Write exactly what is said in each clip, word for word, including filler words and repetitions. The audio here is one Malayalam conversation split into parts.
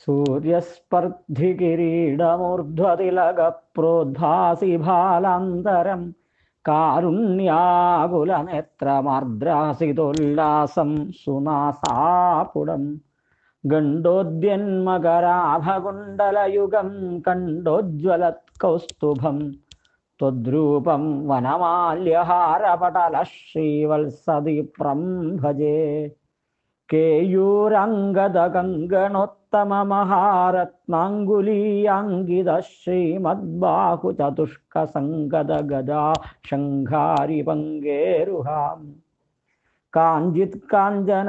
സൂര്യസ്പർദ്ധികിരീടമൂർധ്വതിലകപ്രോദ്ഭാസി ഭാലാന്തരം കാരുണ്യാകുലനേത്രമാർദ്രാസിതോല്ലാസം സുനാസാപുടം ഗണ്ഡോദ്യന്മകരാഭകുണ്ടലയുഗം കണ്ടോജ്വലത്കൗസ്തുഭം ത്വദ്രൂപം വനമാല്യഹാരപടല ശ്രീവത്സദീപ്രം ഭജേ. കേയൂരാംഗദകങ്കണോത്തമമഹാരത്നാങ്കുലീയാങ്കിത ശ്രീമദ്ബാഹുചതുഷ്കസംഗദഗദാ ശംഖാരി പങ്കേരുഹാം കാഞ്ചിത് കാഞ്ചന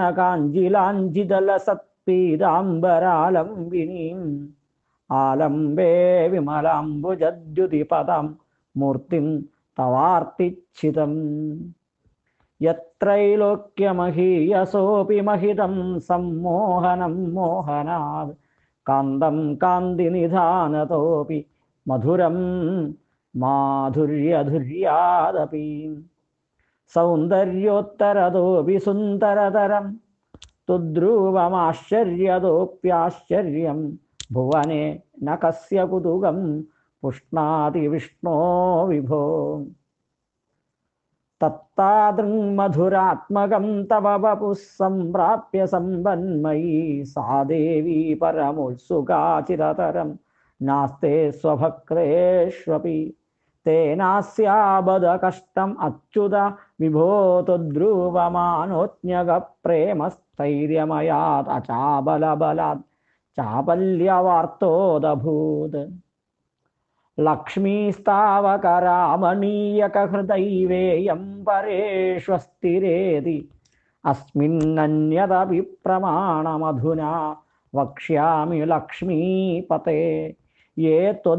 കാഞ്ചിലാഞ്ചിതലസത്പീതാംബരാലംബിനീം ആലംബേ വിമലാംബുജദ്യുതിപദം മൂർത്തിം തവാർത്തിച്ഛിതം. യത്രൈലോക്യമഹീയസോപി മഹിതം സമ്മോഹനം മോഹനാത് കാന്തം കാന്തിനിധാനതോപി മധുരം മാധുര്യധുര്യാദപി സൗന്ദര്യോത്തരതോപി സുന്ദരതരം തുദ്രൂപമാശ്ചര്യതോപ്യാശ്ചര്യം ഭുവനെ ന കസ്യ കുതുകം പുഷ്ണാതി വിഷ്ണോ വിഭോ. തത്താദൃങ്മധുരാത്മകം തവ വപുഃ സംപ്രാപ്യ സമ്പന്മയീ സാ ദേവീ പരമോത്സുകാചിരതരം നാസ്തേ സ്വഭക്തേഷ്വപി. തേനാസ്യാബദ കഷ്ടം അച്യുത വിഭോ ത്വദ്രൂപമാനോജ്ഞകപ്രേമസ്ഥൈര്യമയാത് അചാബലബലാത് ചാപല്യവാർത്തോദഭൂത്. ലക്ഷ്മീസ്താവകരാമണീയകഹൃദൈവേയം പരേഷ്വസ്ഥിരേതി അസ്മിന്നന്യദപി പ്രമാണമധുനാ വക്ഷ്യാമി ലക്ഷ്മീപതേ. യേ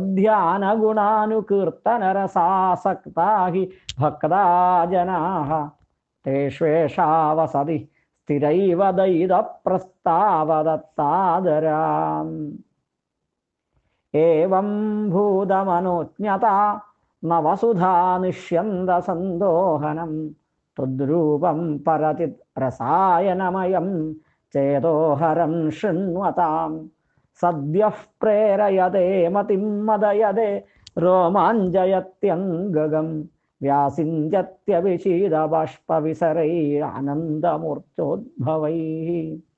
ത്വദ്ധ്യാനഗുണാനുകീർത്തനരസാസക്താ ഹി ഭക്താ ജനാഃ തേഷ്വേഷാ വസതി സ്ഥിരൈവ ദയിതപ്രസ്താവദത്താദരാം. ഏവം ഭൂതമനോജ്ഞതാ നവസുധാ നിഷ്യന്തസന്തോഹനം ത്വദ്രൂപം പരചിത് രസായനമയം ചേതോഹരം ശൃണ്വതാം. സദ്യഃ പ്രേരയതേ മതിം മദയതേ രോമാഞ്ചയത്യംഗം വ്യാസിഞ്ചത്യഭിഷീദബാഷ്പവിസരൈരാനന്ദമൂർത്തോദ്ഭവൈഃ.